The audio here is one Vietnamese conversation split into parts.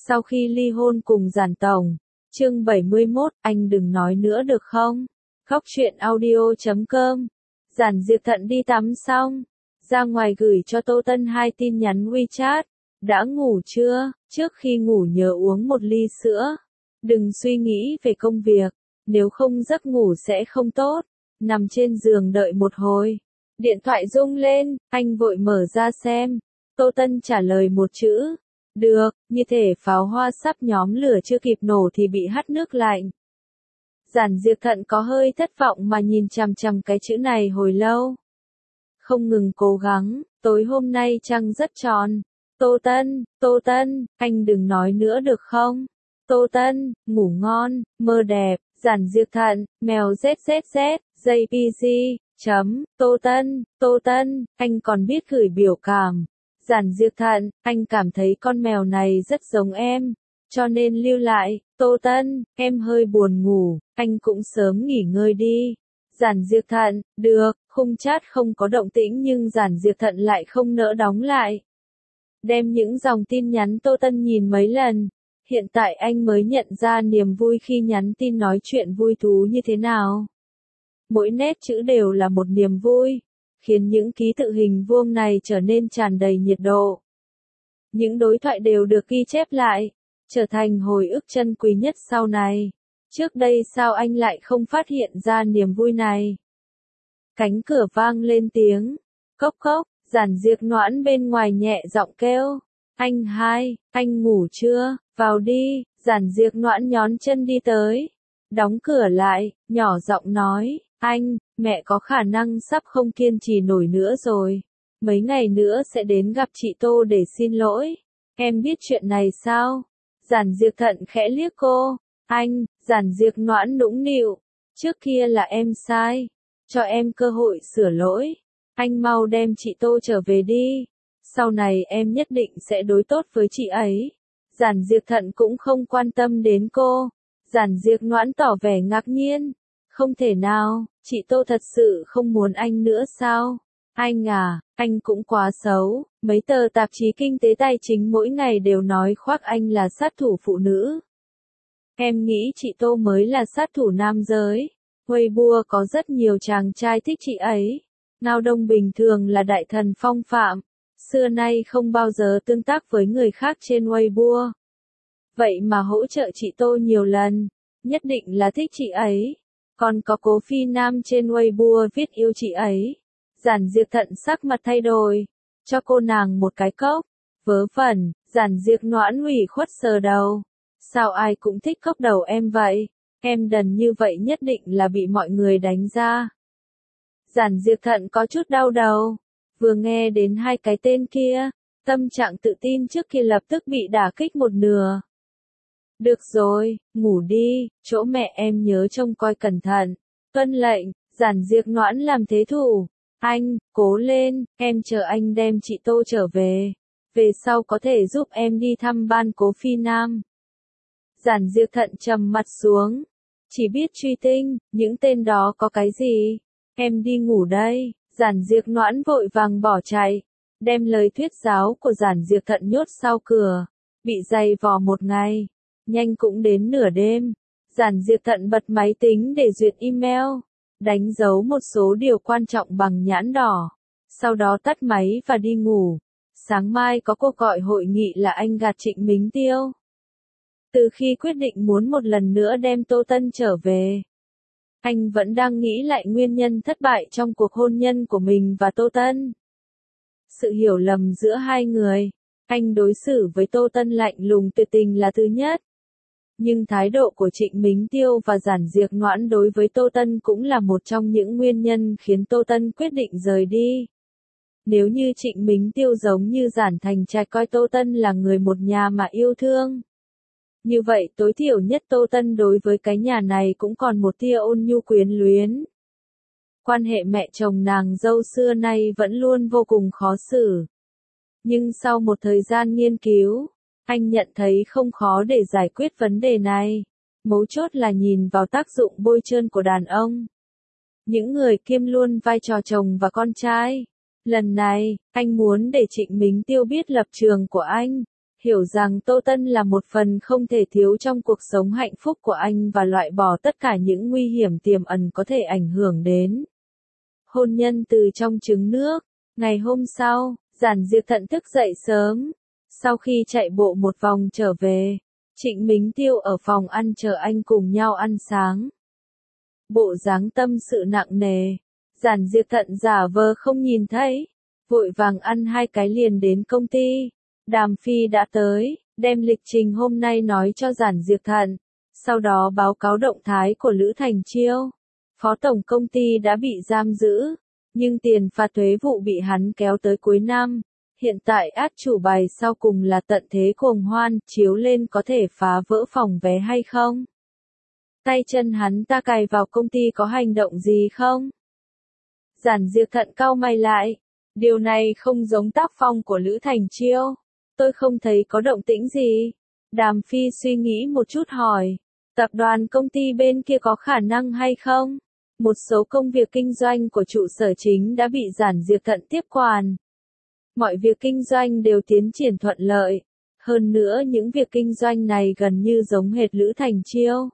Sau khi ly hôn cùng Giản Tổng. Chương 71, anh đừng nói nữa được không? Khóc chuyện audio.com. Giản Diệp Thận đi tắm xong, ra ngoài gửi cho Tô Tân 2 tin nhắn WeChat. Đã ngủ chưa? Trước khi ngủ nhớ uống một ly sữa. Đừng suy nghĩ về công việc, nếu không giấc ngủ sẽ không tốt. Nằm trên giường đợi một hồi. Điện thoại rung lên, anh vội mở ra xem. Tô Tân trả lời một chữ. Được, như thể pháo hoa sắp nhóm lửa chưa kịp nổ thì bị hắt nước lạnh. Giản Diệp Thận có hơi thất vọng mà nhìn chằm chằm cái chữ này hồi lâu. Không ngừng cố gắng, tối hôm nay trăng rất tròn. Tô Tân, anh đừng nói nữa được không? Tô Tân, ngủ ngon, mơ đẹp. Giản Diệp Thận, mèo ZZZ, JPG, Tô Tân, anh còn biết gửi biểu cảm. Giản Diệp Thận, anh cảm thấy con mèo này rất giống em, cho nên lưu lại. Tô Tân, em hơi buồn ngủ, anh cũng sớm nghỉ ngơi đi. Giản Diệp Thận, được, khung chat không có động tĩnh nhưng Giản Diệp Thận lại không nỡ đóng lại. Đem những dòng tin nhắn Tô Tân nhìn mấy lần. Hiện tại anh mới nhận ra niềm vui khi nhắn tin nói chuyện vui thú như thế nào. Mỗi nét chữ đều là một niềm vui, khiến những ký tự hình vuông này trở nên tràn đầy nhiệt độ. Những đối thoại đều được ghi chép lại, trở thành hồi ức chân quý nhất sau này. Trước đây sao anh lại không phát hiện ra niềm vui này? Cánh cửa vang lên tiếng. Cốc cốc, Giản Diệp Noãn bên ngoài nhẹ giọng kêu. Anh ngủ chưa? Vào đi. Giản Diệp Noãn nhón chân đi tới. Đóng cửa lại, nhỏ giọng nói. Mẹ có khả năng sắp không kiên trì nổi nữa rồi. Mấy ngày nữa sẽ đến gặp chị Tô để xin lỗi. Em biết chuyện này sao? Giản Diệp Thận khẽ liếc cô. Giản Diệp Noãn nũng nịu. Trước kia là em sai. Cho em cơ hội sửa lỗi. Anh mau đem chị Tô trở về đi. Sau này em nhất định sẽ đối tốt với chị ấy. Giản Diệp Thận cũng không quan tâm đến cô. Giản Diệp Noãn tỏ vẻ ngạc nhiên. Không thể nào, chị Tô thật sự không muốn anh nữa sao? Anh cũng quá xấu. Mấy tờ tạp chí kinh tế tài chính mỗi ngày đều nói khoác anh là sát thủ phụ nữ. Em nghĩ chị Tô mới là sát thủ nam giới. Weibo có rất nhiều chàng trai thích chị ấy. Ngao Đông bình thường là đại thần phong phạm. Xưa nay không bao giờ tương tác với người khác trên Weibo. Vậy mà hỗ trợ chị Tô nhiều lần. Nhất định là thích chị ấy. Còn có Cố Phi Nam trên Weibo viết yêu chị ấy. Giản Diệp Thận sắc mặt thay đổi. Cho cô nàng một cái cốc. Vớ vẩn, Giản Diệp Noãn ủy khuất sờ đầu. Sao ai cũng thích cốc đầu em vậy? Em đần như vậy nhất định là bị mọi người đánh ra. Giản Diệp Thận có chút đau đầu. Vừa nghe đến hai cái tên kia, tâm trạng tự tin trước kia lập tức bị đả kích một nửa. Được rồi, ngủ đi, chỗ mẹ em nhớ trông coi cẩn thận. Tuân lệnh. Giản Diệp Noãn làm thế thủ. Cố lên, em chờ anh đem chị Tô trở về. Về sau có thể giúp em đi thăm ban Cố Phi Nam. Giản Diệp Thận trầm mặt xuống. Chỉ biết truy tinh, những tên đó có cái gì? Em đi ngủ đây. Giản Diệp Noãn vội vàng bỏ chạy. Đem lời thuyết giáo của Giản Diệp Thận nhốt sau cửa. Bị giày vò một ngày. Nhanh cũng đến nửa đêm. Giản Diệp Thận bật máy tính để duyệt email. Đánh dấu một số điều quan trọng bằng nhãn đỏ. Sau đó tắt máy và đi ngủ. Sáng mai có cuộc gọi hội nghị là anh gạt Trịnh Mính Tiêu. Từ khi quyết định muốn một lần nữa đem Tô Tân trở về, anh vẫn đang nghĩ lại nguyên nhân thất bại trong cuộc hôn nhân của mình và Tô Tân. Sự hiểu lầm giữa hai người. Anh đối xử với Tô Tân lạnh lùng tuyệt tình là thứ nhất. Nhưng thái độ của Trịnh Mính Tiêu và Giản Diệp Noãn đối với Tô Tân cũng là một trong những nguyên nhân khiến Tô Tân quyết định rời đi. Nếu như Trịnh Mính Tiêu giống như Giản Thành Trạch coi Tô Tân là người một nhà mà yêu thương, như vậy tối thiểu nhất Tô Tân đối với cái nhà này cũng còn một tia ôn nhu quyến luyến. Quan hệ mẹ chồng nàng dâu xưa nay vẫn luôn vô cùng khó xử. Nhưng sau một thời gian nghiên cứu, anh nhận thấy không khó để giải quyết vấn đề này. Mấu chốt là nhìn vào tác dụng bôi trơn của đàn ông. Những người kiêm luôn vai trò chồng và con trai. Lần này, anh muốn để Trịnh Mính Tiêu biết lập trường của anh. hiểu rằng Tô Tân là một phần không thể thiếu trong cuộc sống hạnh phúc của anh và loại bỏ tất cả những nguy hiểm tiềm ẩn có thể ảnh hưởng đến hôn nhân từ trong trứng nước. Ngày hôm sau, Giản Diệp Thận thức dậy sớm. Sau khi chạy bộ một vòng trở về, Trịnh Mính Tiêu ở phòng ăn chờ anh cùng nhau ăn sáng. Bộ dáng tâm sự nặng nề, Giản Diệp Thận giả vờ không nhìn thấy, vội vàng ăn 2 cái liền đến công ty. Đàm Phi đã tới, đem lịch trình hôm nay nói cho Giản Diệp Thận, sau đó báo cáo động thái của Lữ Thành Chiêu. Phó tổng công ty đã bị giam giữ, nhưng tiền phạt thuế vụ bị hắn kéo tới cuối năm. Hiện tại át chủ bài sau cùng là tận thế cuồng hoan, chiếu lên có thể phá vỡ phòng vé hay không? Tay chân hắn ta cài vào công ty có hành động gì không? Giản Diệp Thận cau mày lại. Điều này không giống tác phong của Lữ Thành Chiêu. Tôi không thấy có động tĩnh gì. Đàm Phi suy nghĩ một chút hỏi. Tập đoàn công ty bên kia có khả năng hay không? Một số công việc kinh doanh của trụ sở chính đã bị Giản Diệp Thận tiếp quản. Mọi việc kinh doanh đều tiến triển thuận lợi. Hơn nữa những việc kinh doanh này gần như giống hệt Lữ Thành Chiêu.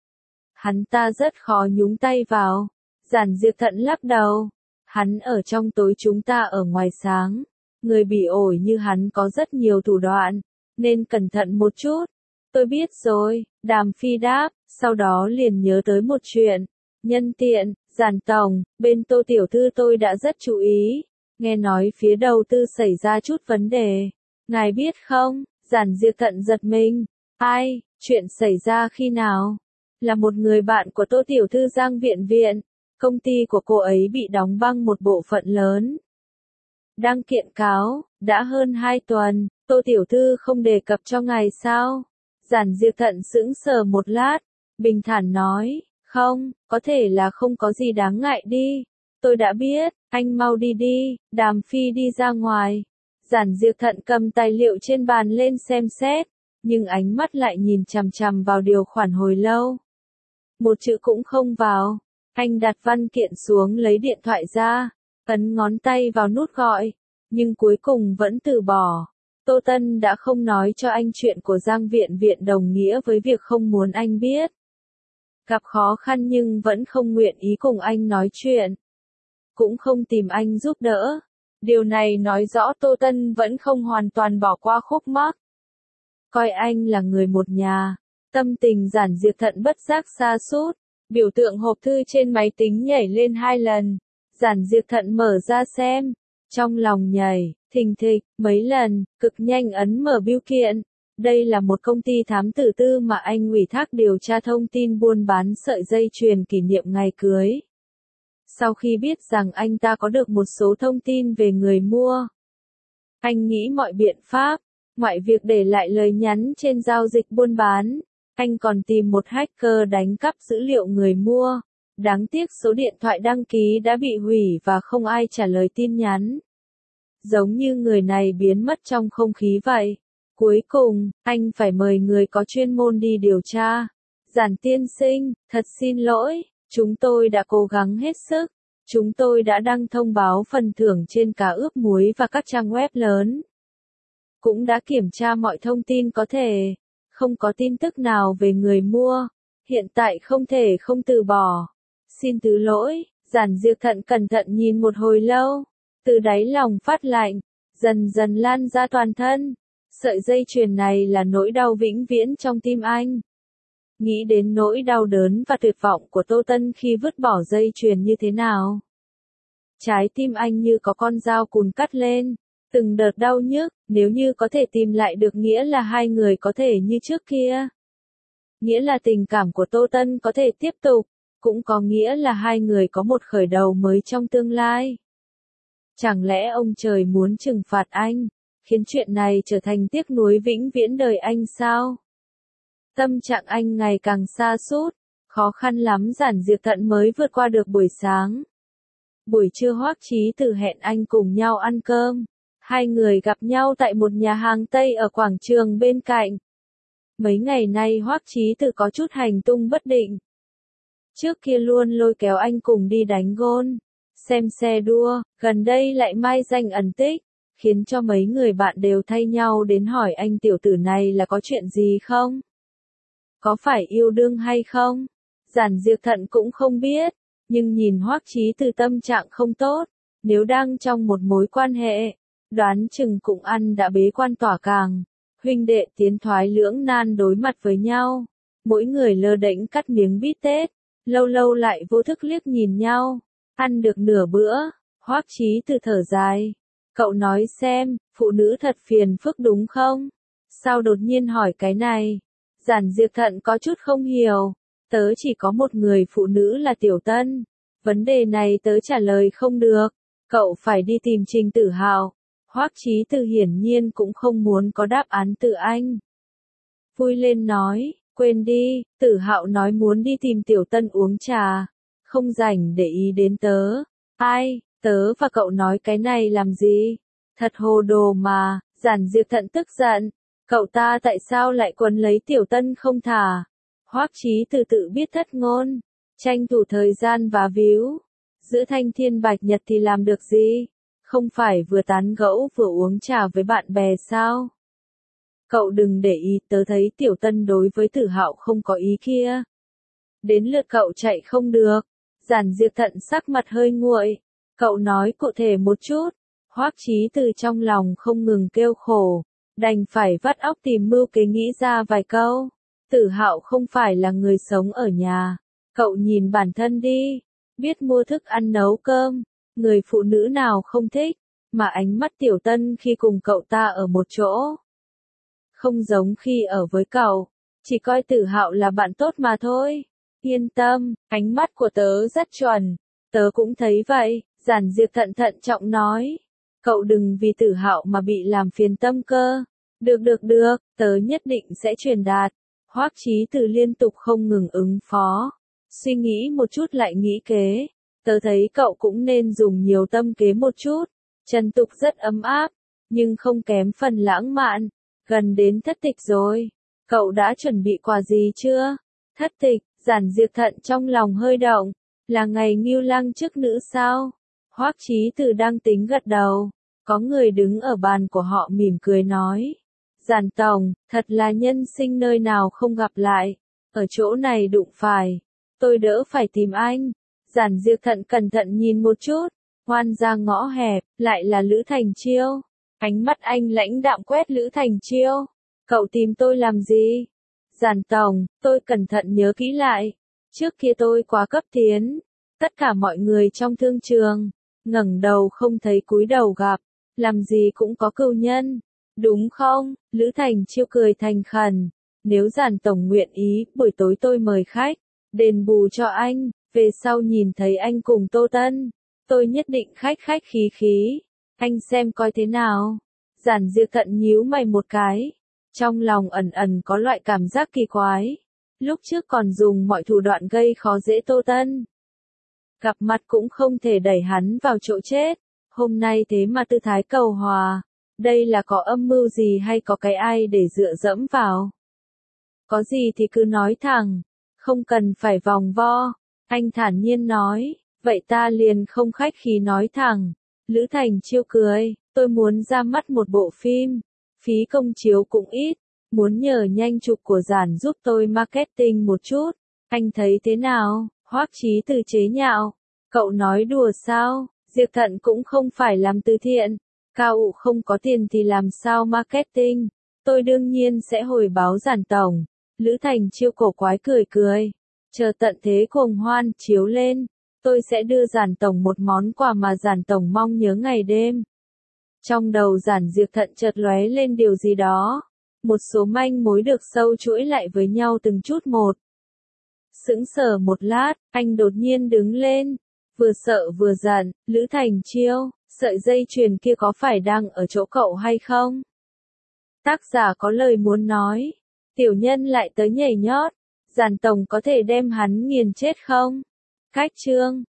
Hắn ta rất khó nhúng tay vào. Giản Diệp Thận lắc đầu. Hắn ở trong tối chúng ta ở ngoài sáng. Người bị ổi như hắn có rất nhiều thủ đoạn, nên cẩn thận một chút. Tôi biết rồi, Đàm Phi đáp, sau đó liền nhớ tới một chuyện. Nhân tiện, Giản tổng, bên Tô tiểu thư tôi đã rất chú ý. Nghe nói phía đầu tư xảy ra chút vấn đề. Ngài biết không? Giản Diệp Thận giật mình. Ai? Chuyện xảy ra khi nào? Là một người bạn của Tô tiểu thư Giang Viện Viện. Công ty của cô ấy bị đóng băng một bộ phận lớn. Đang kiện cáo, đã hơn 2 tuần, Tô tiểu thư không đề cập cho ngài sao? Giản Diệp Thận sững sờ một lát, bình thản nói, không, có thể là không có gì đáng ngại đi. Tôi đã biết, anh mau đi đi. Đàm Phi đi ra ngoài. Giản Diệp Thận cầm tài liệu trên bàn lên xem xét, nhưng ánh mắt lại nhìn chằm chằm vào điều khoản hồi lâu. Một chữ cũng không vào. Anh đặt văn kiện xuống lấy điện thoại ra, ấn ngón tay vào nút gọi, nhưng cuối cùng vẫn từ bỏ. Tô Tân đã không nói cho anh chuyện của Giang Viện Viện đồng nghĩa với việc không muốn anh biết. Gặp khó khăn nhưng vẫn không nguyện ý cùng anh nói chuyện. Cũng không tìm anh giúp đỡ. Điều này nói rõ Tô Tân vẫn không hoàn toàn bỏ qua khúc mắc. Coi anh là người một nhà. Tâm tình Giản Diệp Thận bất giác sa sút. Biểu tượng hộp thư trên máy tính nhảy lên 2 lần. Giản Diệp Thận mở ra xem. Trong lòng nhảy, thình thịch, mấy lần, cực nhanh ấn mở bưu kiện. Đây là một công ty thám tử tư mà anh ủy thác điều tra thông tin buôn bán sợi dây chuyền kỷ niệm ngày cưới. Sau khi biết rằng anh ta có được một số thông tin về người mua, anh nghĩ mọi biện pháp, ngoại việc để lại lời nhắn trên giao dịch buôn bán. Anh còn tìm một hacker đánh cắp dữ liệu người mua. Đáng tiếc số điện thoại đăng ký đã bị hủy và không ai trả lời tin nhắn. Giống như người này biến mất trong không khí vậy. Cuối cùng, anh phải mời người có chuyên môn đi điều tra. Giản tiên sinh, thật xin lỗi, chúng tôi đã cố gắng hết sức. Chúng tôi đã đăng thông báo phần thưởng trên cá ướp muối và các trang web lớn. Cũng đã kiểm tra mọi thông tin có thể. Không có tin tức nào về người mua. Hiện tại không thể không từ bỏ. Xin thứ lỗi. Giản Diệp Thận cẩn thận nhìn một hồi lâu. Từ đáy lòng phát lạnh. Dần dần lan ra toàn thân. Sợi dây chuyền này là nỗi đau vĩnh viễn trong tim anh. Nghĩ đến nỗi đau đớn và tuyệt vọng của Tô Tân khi vứt bỏ dây chuyền như thế nào. Trái tim anh như có con dao cùn cắt lên. Từng đợt đau nhức, nếu như có thể tìm lại được nghĩa là hai người có thể như trước kia. Nghĩa là tình cảm của Tô Tân có thể tiếp tục, cũng có nghĩa là hai người có một khởi đầu mới trong tương lai. Chẳng lẽ ông trời muốn trừng phạt anh, khiến chuyện này trở thành tiếc nuối vĩnh viễn đời anh sao? Tâm trạng anh ngày càng sa sút, khó khăn lắm Giản Diệp Thận mới vượt qua được buổi sáng. Buổi trưa Hoắc Chí Tử hẹn anh cùng nhau ăn cơm. Hai người gặp nhau tại một nhà hàng Tây ở quảng trường bên cạnh. Mấy ngày nay Hoắc Chí Tử có chút hành tung bất định. Trước kia luôn lôi kéo anh cùng đi đánh gôn, xem xe đua, gần đây lại mai danh ẩn tích, khiến cho mấy người bạn đều thay nhau đến hỏi anh tiểu tử này là có chuyện gì không? Có phải yêu đương hay không? Giản Diệp Thận cũng không biết, nhưng nhìn Hoắc Chí Từ tâm trạng không tốt, nếu đang trong một mối quan hệ, đoán chừng cũng ăn đã bế quan tỏa càng. Huynh đệ tiến thoái lưỡng nan đối mặt với nhau, mỗi người lơ đễnh cắt miếng bít tết, lâu lâu lại vô thức liếc nhìn nhau, ăn được nửa bữa, Hoắc Chí Từ thở dài. Cậu nói xem, phụ nữ thật phiền phức đúng không? Sao đột nhiên hỏi cái này? Giản Diệp Thận có chút không hiểu, tớ chỉ có một người phụ nữ là Tiểu Tân, vấn đề này tớ trả lời không được, cậu phải đi tìm Trình Tử Hạo. Hoắc Chí Từ hiển nhiên cũng không muốn có đáp án từ anh. Vui lên nói, quên đi, Tử Hạo nói muốn đi tìm Tiểu Tân uống trà, không rảnh để ý đến tớ. Ai, tớ và cậu nói cái này làm gì? Thật hồ đồ mà, Giản Diệp Thận tức giận, cậu ta tại sao lại quấn lấy Tiểu Tân không thả? Hoắc Chí Từ tự biết thất ngôn, tranh thủ thời gian và víu, giữa thanh thiên bạch nhật thì làm được gì? Không phải vừa tán gẫu vừa uống trà với bạn bè sao? Cậu đừng để ý, tớ thấy Tiểu Tân đối với Tử Hạo không có ý kia. Đến lượt cậu chạy không được. Giản Diệp Thận sắc mặt hơi nguội. Cậu nói cụ thể một chút. Hoắc Chí Từ trong lòng không ngừng kêu khổ, đành phải vắt óc tìm mưu kế nghĩ ra vài câu. Tử Hạo không phải là người sống ở nhà. Cậu nhìn bản thân đi, biết mua thức ăn nấu cơm, người phụ nữ nào không thích, mà ánh mắt Tiểu Tân khi cùng cậu ta ở một chỗ. Không giống khi ở với cậu, chỉ coi Tử Hạo là bạn tốt mà thôi. Yên tâm, ánh mắt của tớ rất chuẩn, tớ cũng thấy vậy, Giản Diệp Thận thận trọng nói. Cậu đừng vì Tử Hạo mà bị làm phiền tâm cơ. Được, tớ nhất định sẽ truyền đạt. Hoắc Chí Từ liên tục không ngừng ứng phó. Suy nghĩ một chút lại nghĩ kế. Tớ thấy cậu cũng nên dùng nhiều tâm kế một chút. Trần Tục rất ấm áp, nhưng không kém phần lãng mạn. Gần đến thất tịch rồi. Cậu đã chuẩn bị quà gì chưa? Thất tịch, Giản Diệp Thận trong lòng hơi động. Là ngày Ngưu Lang chức nữ sao? Hoắc Chí Từ đang tính gật đầu. Có người đứng ở bàn của họ mỉm cười nói. Giản tổng, thật là nhân sinh nơi nào không gặp lại. Ở chỗ này đụng phải. Tôi đỡ phải tìm anh. Giản Diệp Thận cẩn thận nhìn một chút. Hoan ra ngõ hẹp, lại là Lữ Thành Chiêu. Ánh mắt anh lãnh đạm quét Lữ Thành Chiêu. Cậu tìm tôi làm gì? Giản tổng, tôi cẩn thận nhớ kỹ lại. Trước kia tôi quá cấp tiến. Tất cả mọi người trong thương trường, ngẩng đầu không thấy cúi đầu gặp. Làm gì cũng có cừu nhân. Đúng không? Lữ Thành Chiêu cười thành khẩn. Nếu Giản tổng nguyện ý, buổi tối tôi mời khách. Đền bù cho anh. Về sau nhìn thấy anh cùng Tô Tân, tôi nhất định khách khách khí khí. Anh xem coi thế nào. Giản Diệp Thận nhíu mày một cái. Trong lòng ẩn ẩn có loại cảm giác kỳ quái. Lúc trước còn dùng mọi thủ đoạn gây khó dễ Tô Tân. Gặp mặt cũng không thể đẩy hắn vào chỗ chết. Hôm nay thế mà tư thái cầu hòa. Đây là có âm mưu gì hay có cái ai để dựa dẫm vào? Có gì thì cứ nói thẳng. Không cần phải vòng vo. Anh thản nhiên nói. Vậy ta liền không khách khí nói thẳng. Lữ Thành Chiêu cười. Tôi muốn ra mắt một bộ phim. Phí công chiếu cũng ít. Muốn nhờ nhanh chụp của Giản giúp tôi marketing một chút. Anh thấy thế nào? Hoắc Chí Từ chế nhạo. Cậu nói đùa sao? Diệp Thận cũng không phải làm từ thiện. Cao ụ không có tiền thì làm sao marketing? Tôi đương nhiên sẽ hồi báo Giản tổng. Lữ Thành Chiêu cổ quái cười cười. Chờ tận thế cuồng hoan chiếu lên. Tôi sẽ đưa Giản tổng một món quà mà Giản tổng mong nhớ ngày đêm. Trong đầu Giản Diệp Thận chợt lóe lên điều gì đó. Một số manh mối được sâu chuỗi lại với nhau từng chút một. Sững sờ một lát, anh đột nhiên đứng lên. Vừa sợ vừa giận, Lữ Thành Chiêu, sợi dây chuyền kia có phải đang ở chỗ cậu hay không? Tác giả có lời muốn nói. Tiểu nhân lại tới nhảy nhót. Giản tổng có thể đem hắn nghiền chết không? Cách chương